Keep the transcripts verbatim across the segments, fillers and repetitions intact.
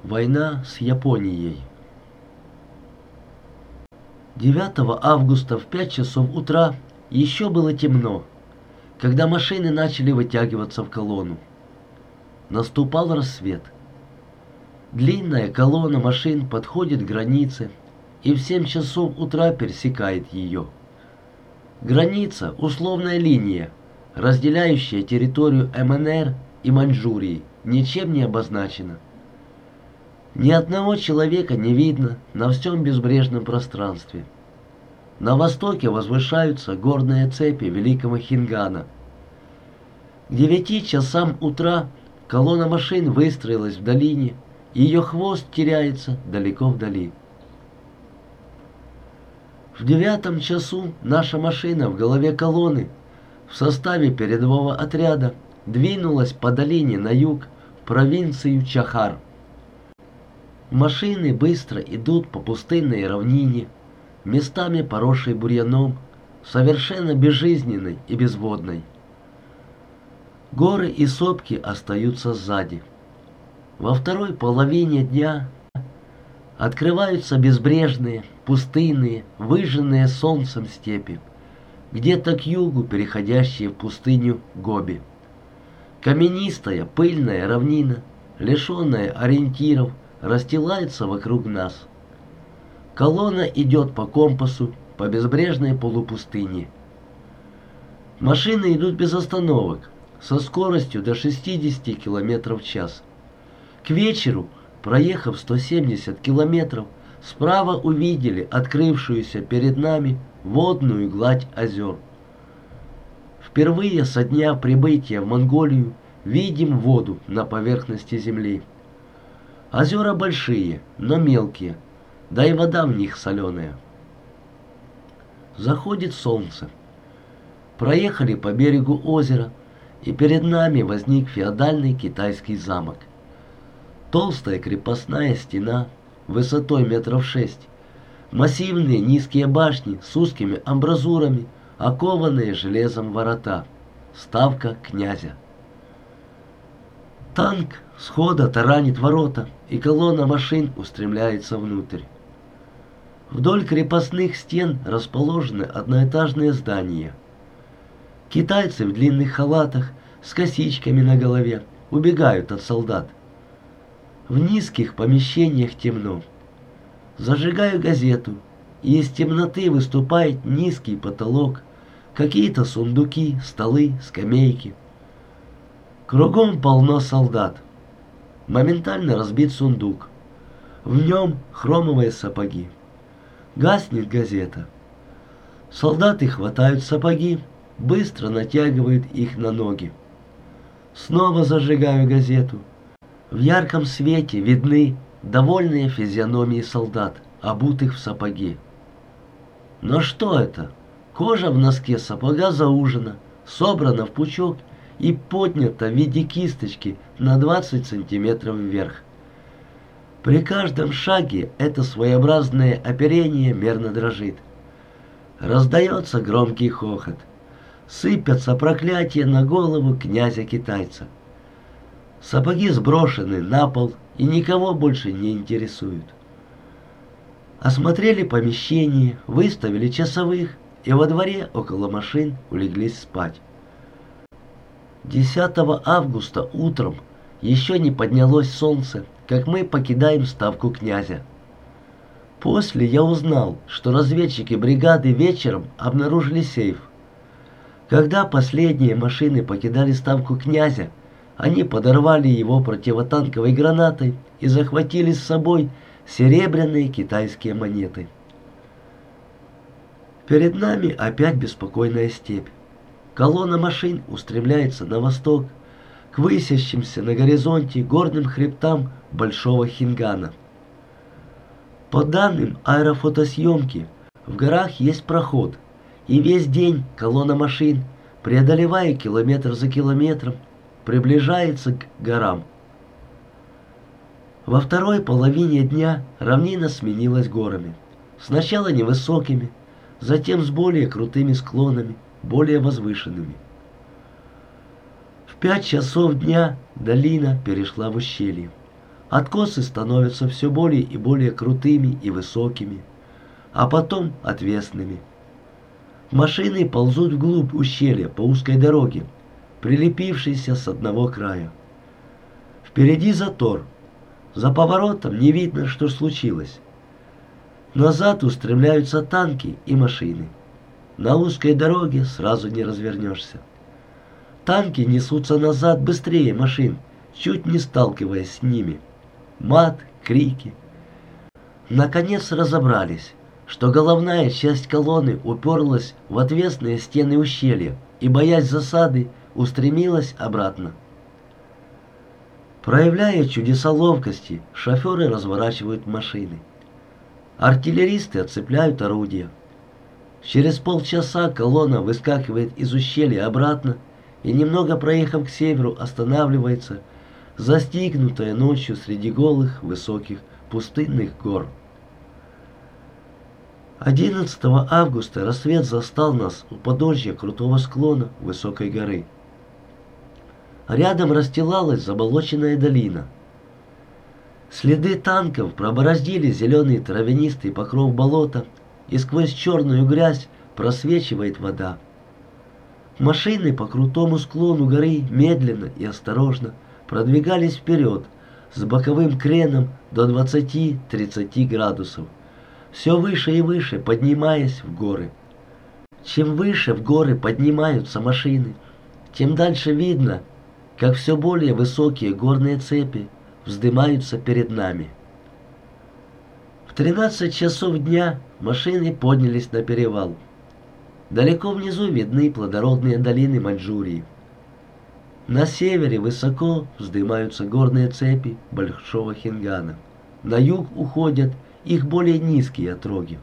Война с Японией. девятого августа в пять часов утра еще было темно, когда машины начали вытягиваться в колонну. Наступал рассвет. Длинная колонна машин подходит к границе и в семь часов утра пересекает ее. Граница – условная линия, разделяющая территорию эм эн эр и Маньчжурии, ничем не обозначена. Ни одного человека не видно на всем безбрежном пространстве. На востоке возвышаются горные цепи Великого Хингана. К девяти часам утра колонна машин выстроилась в долине, и ее хвост теряется далеко вдали. В девятом часу наша машина в голове колонны в составе передового отряда двинулась по долине на юг в провинцию Чахар. Машины быстро идут по пустынной равнине, местами поросшей бурьяном, совершенно безжизненной и безводной. Горы и сопки остаются сзади. Во второй половине дня открываются безбрежные, пустынные, выжженные солнцем степи, где-то к югу переходящие в пустыню Гоби. Каменистая, пыльная равнина, лишенная ориентиров, расстилается вокруг нас. Колонна идет по компасу по безбрежной полупустыне. Машины идут без остановок, со скоростью до шестидесяти километров в час. К вечеру, проехав сто семьдесят километров, справа увидели открывшуюся перед нами водную гладь озер. Впервые со дня прибытия в Монголию видим воду на поверхности земли. Озера большие, но мелкие, да и вода в них соленая. Заходит солнце. Проехали по берегу озера, и перед нами возник феодальный китайский замок. Толстая крепостная стена, высотой метров шесть, массивные низкие башни с узкими амбразурами, окованные железом ворота, ставка князя. Танк схода таранит ворота, и колонна машин устремляется внутрь. Вдоль крепостных стен расположены одноэтажные здания. Китайцы в длинных халатах с косичками на голове убегают от солдат. В низких помещениях темно. Зажигаю газету, и из темноты выступает низкий потолок, какие-то сундуки, столы, скамейки. Кругом полно солдат. Моментально разбит сундук. В нем хромовые сапоги. Гаснет газета. Солдаты хватают сапоги, быстро натягивают их на ноги. Снова зажигаю газету. В ярком свете видны довольные физиономии солдат, обутых в сапоги. Но что это? Кожа в носке сапога заужена, собрана в пучок и поднята в виде кисточки на двадцать сантиметров вверх. При каждом шаге это своеобразное оперение мерно дрожит. Раздается громкий хохот. Сыпятся проклятия на голову князя-китайца. Сапоги сброшены на пол и никого больше не интересуют. Осмотрели помещение, выставили часовых, и во дворе около машин улеглись спать. десятого августа утром еще не поднялось солнце, как мы покидаем ставку князя. После я узнал, что разведчики бригады вечером обнаружили сейф. Когда последние машины покидали ставку князя, они подорвали его противотанковой гранатой и захватили с собой серебряные китайские монеты. Перед нами опять беспокойная степь. Колонна машин устремляется на восток, к высящимся на горизонте горным хребтам Большого Хингана. По данным аэрофотосъемки, в горах есть проход, и весь день колонна машин, преодолевая километр за километром, приближается к горам. Во второй половине дня равнина сменилась горами. Сначала невысокими, затем с более крутыми склонами, более возвышенными. В пять часов дня долина перешла в ущелье. Откосы становятся все более и более крутыми и высокими, а потом отвесными. Машины ползут вглубь ущелья по узкой дороге, прилепившейся с одного края. Впереди затор. За поворотом не видно, что случилось. Назад устремляются танки и машины. На узкой дороге сразу не развернешься. Танки несутся назад быстрее машин, чуть не сталкиваясь с ними. Мат, крики. Наконец разобрались, что головная часть колонны уперлась в отвесные стены ущелья и, боясь засады, устремилась обратно. Проявляя чудеса ловкости, шоферы разворачивают машины. Артиллеристы отцепляют орудия. Через полчаса колонна выскакивает из ущелья обратно и, немного проехав к северу, останавливается, застигнутая ночью среди голых, высоких, пустынных гор. одиннадцатого августа рассвет застал нас у подножья крутого склона высокой горы. Рядом расстилалась заболоченная долина. Следы танков пробороздили зеленый травянистый покров болота, и сквозь черную грязь просвечивает вода. Машины по крутому склону горы медленно и осторожно продвигались вперед с боковым креном до двадцати-тридцати градусов, все выше и выше поднимаясь в горы. Чем выше в горы поднимаются машины, тем дальше видно, как все более высокие горные цепи вздымаются перед нами. В тринадцать часов дня машины поднялись на перевал. Далеко внизу видны плодородные долины Маньчжурии. На севере высоко вздымаются горные цепи Большого Хингана. На юг уходят их более низкие отроги.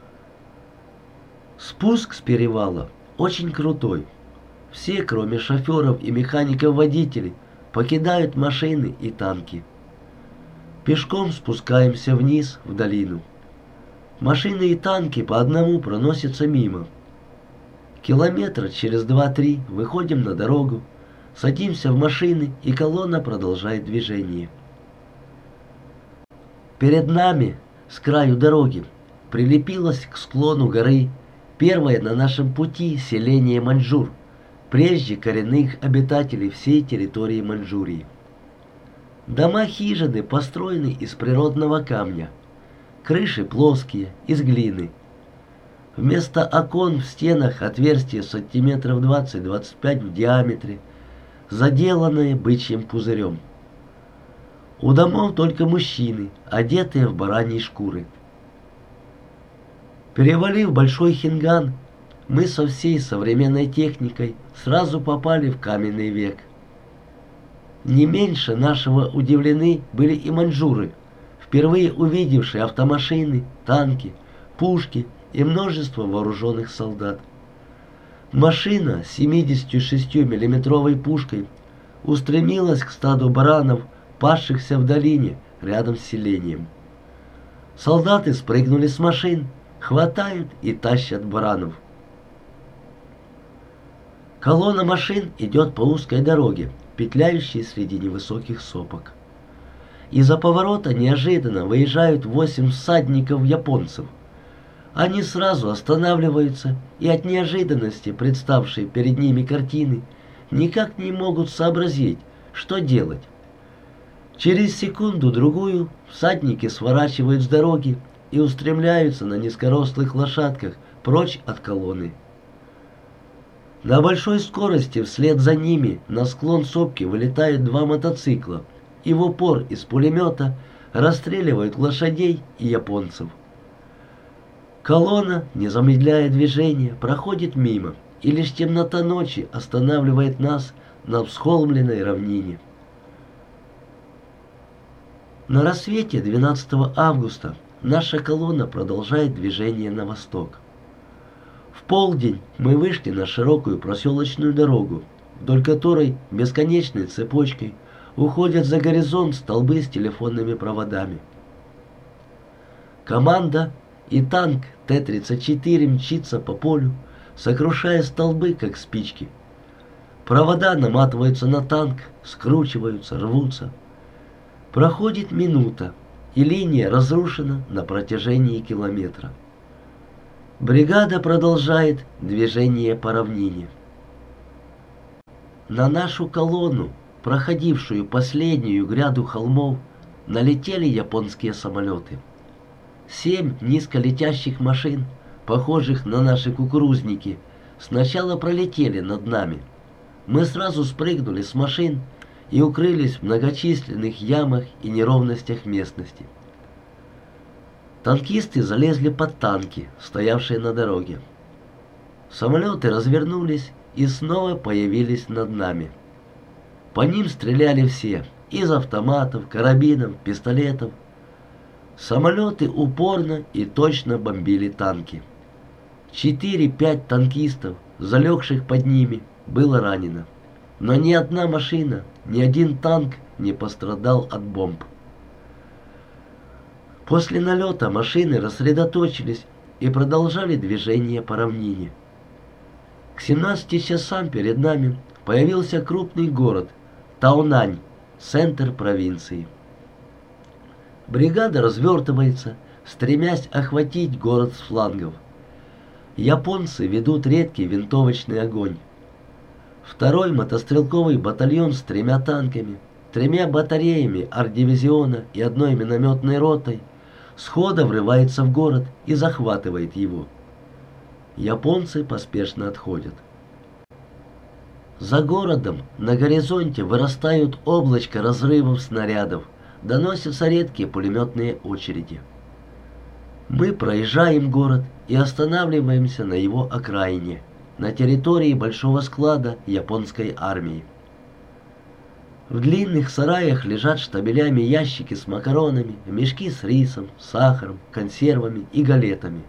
Спуск с перевала очень крутой. Все, кроме шоферов и механиков-водителей, покидают машины и танки. Пешком спускаемся вниз в долину. Машины и танки по одному проносятся мимо. Километра через два-три выходим на дорогу, садимся в машины, и колонна продолжает движение. Перед нами, с краю дороги, прилепилось к склону горы первое на нашем пути селение маньчжур, прежде коренных обитателей всей территории Маньчжурии. Дома-хижины построены из природного камня, крыши плоские, из глины. Вместо окон в стенах отверстия сантиметров двадцать-двадцать пять в диаметре, заделанные бычьим пузырем. У домов только мужчины, одетые в бараньи шкуры. Перевалив Большой Хинган, мы со всей современной техникой сразу попали в каменный век. Не меньше нашего удивлены были и маньчжуры, впервые увидевшие автомашины, танки, пушки и множество вооруженных солдат. Машина с семидесятишестимиллиметровой пушкой устремилась к стаду баранов, пасшихся в долине рядом с селением. Солдаты спрыгнули с машин, хватают и тащат баранов. Колонна машин идет по узкой дороге, петляющей среди невысоких сопок. Из-за поворота неожиданно выезжают восемь всадников-японцев. Они сразу останавливаются и от неожиданности, представшей перед ними картины, никак не могут сообразить, что делать. Через секунду-другую всадники сворачивают с дороги и устремляются на низкорослых лошадках прочь от колонны. На большой скорости вслед за ними на склон сопки вылетают два мотоцикла и в упор из пулемета расстреливают лошадей и японцев. Колонна, не замедляя движение, проходит мимо, и лишь темнота ночи останавливает нас на всхолмленной равнине. На рассвете двенадцатого августа наша колонна продолжает движение на восток. В полдень мы вышли на широкую проселочную дорогу, вдоль которой бесконечной цепочкой уходят за горизонт столбы с телефонными проводами. Команда и танк Т тридцать четыре мчится по полю, сокрушая столбы, как спички. Провода наматываются на танк, скручиваются, рвутся. Проходит минута, и линия разрушена на протяжении километра. Бригада продолжает движение по равнине. На нашу колонну, проходившую последнюю гряду холмов, налетели японские самолеты. Семь низколетящих машин, похожих на наши кукурузники, сначала пролетели над нами. Мы сразу спрыгнули с машин и укрылись в многочисленных ямах и неровностях местности. Танкисты залезли под танки, стоявшие на дороге. Самолеты развернулись и снова появились над нами. По ним стреляли все, из автоматов, карабинов, пистолетов. Самолеты упорно и точно бомбили танки. Четыре-пять танкистов, залегших под ними, было ранено. Но ни одна машина, ни один танк не пострадал от бомб. После налета машины рассредоточились и продолжали движение по равнине. К семнадцати часам перед нами появился крупный город Таонань, центр провинции. Бригада развертывается, стремясь охватить город с флангов. Японцы ведут редкий винтовочный огонь. Второй мотострелковый батальон с тремя танками, тремя батареями арт-дивизиона и одной минометной ротой схода врывается в город и захватывает его. Японцы поспешно отходят. За городом на горизонте вырастают облачко разрывов снарядов, доносятся редкие пулеметные очереди. Мы проезжаем город и останавливаемся на его окраине, на территории большого склада японской армии. В длинных сараях лежат штабелями ящики с макаронами, мешки с рисом, сахаром, консервами и галетами.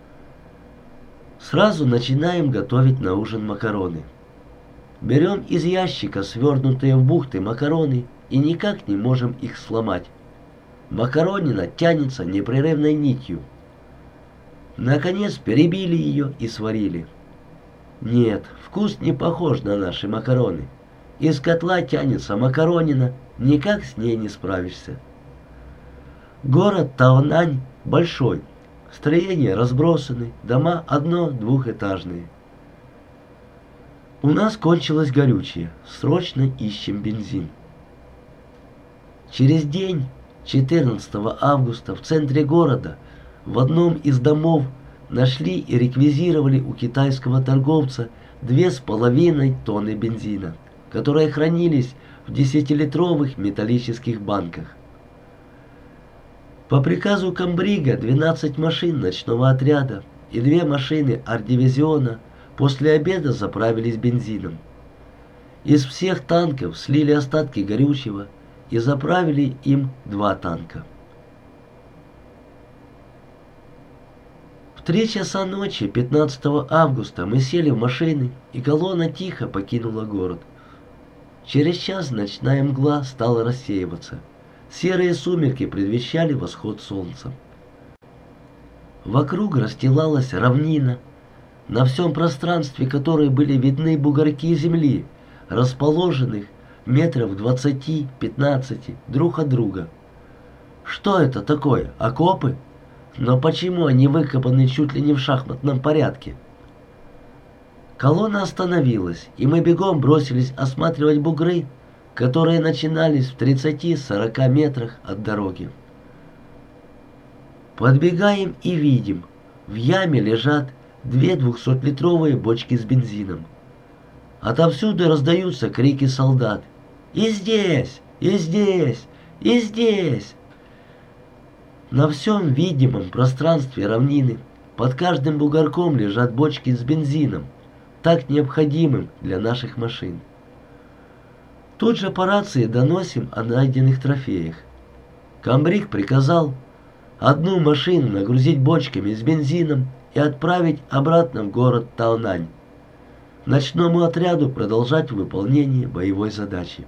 Сразу начинаем готовить на ужин макароны. Берем из ящика свернутые в бухты макароны и никак не можем их сломать. Макаронина тянется непрерывной нитью. Наконец перебили ее и сварили. Нет, вкус не похож на наши макароны. Из котла тянется макаронина, никак с ней не справишься. Город Таонань большой, строения разбросаны, дома одно-двухэтажные. У нас кончилось горючее, срочно ищем бензин. Через день, четырнадцатого августа, в центре города, в одном из домов нашли и реквизировали у китайского торговца две с половиной тонны бензина, которые хранились в десятилитровых металлических банках. По приказу комбрига двенадцать машин ночного отряда и две машины арт-дивизиона после обеда заправились бензином. Из всех танков слили остатки горючего и заправили им два танка. В три часа ночи пятнадцатого августа мы сели в машины, и колонна тихо покинула город. Через час ночная мгла стала рассеиваться. Серые сумерки предвещали восход солнца. Вокруг расстилалась равнина, на всем пространстве которой были видны бугорки земли, расположенных метров двадцати-пятнадцати друг от друга. Что это такое? Окопы? Но почему они выкопаны чуть ли не в шахматном порядке? Колонна остановилась, и мы бегом бросились осматривать бугры, которые начинались в тридцати-сорока метрах от дороги. Подбегаем и видим, в яме лежат две двухсотлитровые бочки с бензином. Отовсюду раздаются крики солдат: «И здесь! И здесь! И здесь!» На всем видимом пространстве равнины под каждым бугорком лежат бочки с бензином, так необходимым для наших машин. Тут же по рации доносим о найденных трофеях. Комбриг приказал одну машину нагрузить бочками с бензином и отправить обратно в город Таонань, ночному отряду продолжать выполнение боевой задачи.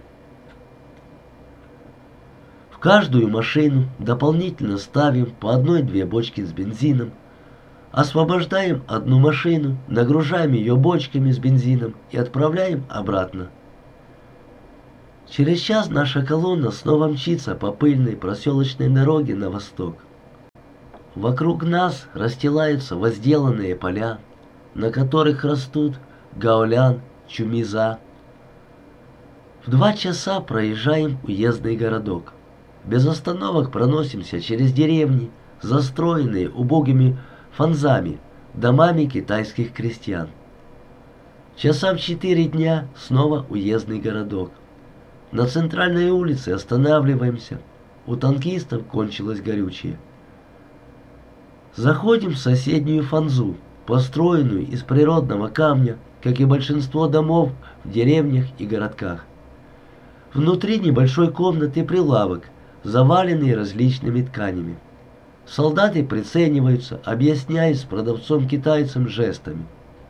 В каждую машину дополнительно ставим по одной-две бочки с бензином, освобождаем одну машину, нагружаем ее бочками с бензином и отправляем обратно. Через час наша колонна снова мчится по пыльной проселочной дороге на восток. Вокруг нас расстилаются возделанные поля, на которых растут гаолян, чумиза. В два часа проезжаем уездный городок. Без остановок проносимся через деревни, застроенные убогими фанзами, домами китайских крестьян. Часа в четыре дня снова уездный городок. На центральной улице останавливаемся. У танкистов кончилось горючее. Заходим в соседнюю фанзу, построенную из природного камня, как и большинство домов в деревнях и городках. Внутри небольшой комнаты прилавок, заваленный различными тканями. Солдаты прицениваются, объясняя с продавцом-китайцем жестами.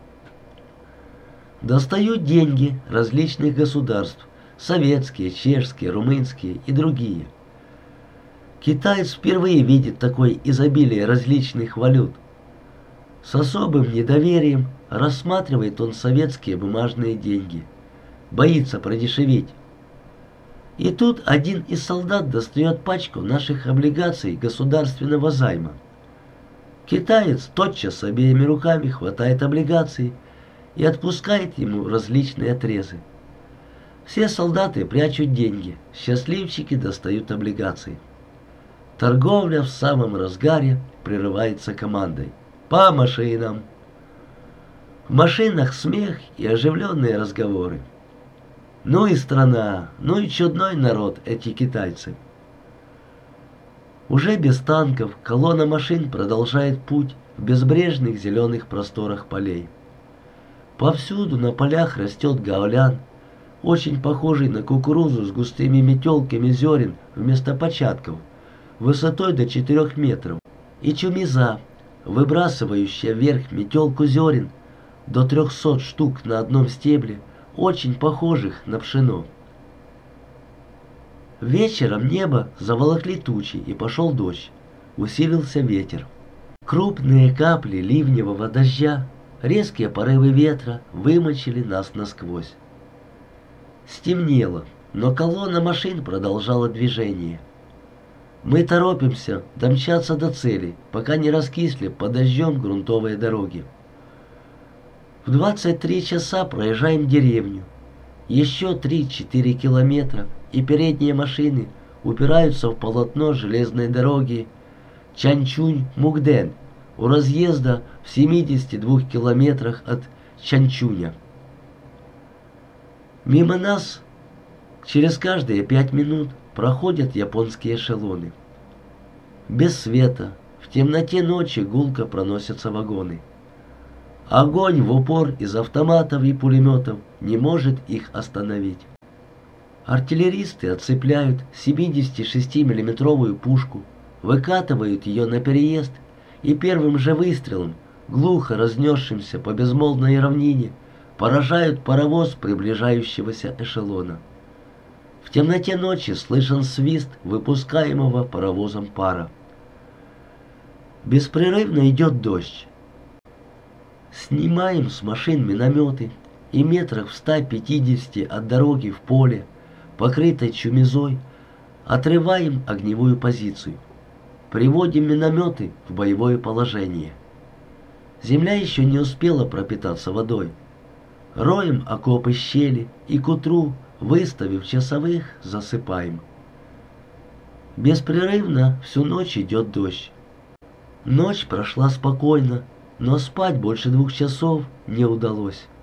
Достают деньги различных государств, советские, чешские, румынские и другие. Китаец впервые видит такое изобилие различных валют. С особым недоверием рассматривает он советские бумажные деньги. Боится продешевить. И тут один из солдат достает пачку наших облигаций государственного займа. Китаец тотчас обеими руками хватает облигации и отпускает ему различные отрезы. Все солдаты прячут деньги, счастливчики достают облигации. Торговля в самом разгаре прерывается командой: «По машинам!». В машинах смех и оживленные разговоры. Ну и страна, ну и чудной народ эти китайцы. Уже без танков колонна машин продолжает путь в безбрежных зеленых просторах полей. Повсюду на полях растет гаолян, очень похожий на кукурузу с густыми метелками зерен вместо початков, высотой до четырех метров, и чумиза, выбрасывающая вверх метелку зерен до трехсот штук на одном стебле, очень похожих на пшено. Вечером небо заволокли тучи, и пошел дождь. Усилился ветер. Крупные капли ливневого дождя, резкие порывы ветра вымочили нас насквозь. Стемнело, но колонна машин продолжала движение. Мы торопимся домчаться до цели, пока не раскисли под дождем грунтовые дороги. В двадцать три часа проезжаем деревню. Еще три-четыре километра, и передние машины упираются в полотно железной дороги Чанчунь-Мукден у разъезда в семидесяти двух километрах от Чанчуня. Мимо нас через каждые пять минут проходят японские эшелоны. Без света, в темноте ночи гулко проносятся вагоны. Огонь в упор из автоматов и пулеметов не может их остановить. Артиллеристы отцепляют семидесятишестимиллиметровую пушку, выкатывают ее на переезд и первым же выстрелом, глухо разнесшимся по безмолвной равнине, поражают паровоз приближающегося эшелона. В темноте ночи слышен свист выпускаемого паровозом пара. Беспрерывно идет дождь. Снимаем с машин минометы и метрах в ста пятидесяти от дороги в поле, покрытой чумизой, отрываем огневую позицию. Приводим минометы в боевое положение. Земля еще не успела пропитаться водой. Роем окопы щели и к утру, выставив часовых, засыпаем. Беспрерывно всю ночь идет дождь. Ночь прошла спокойно, но спать больше двух часов не удалось.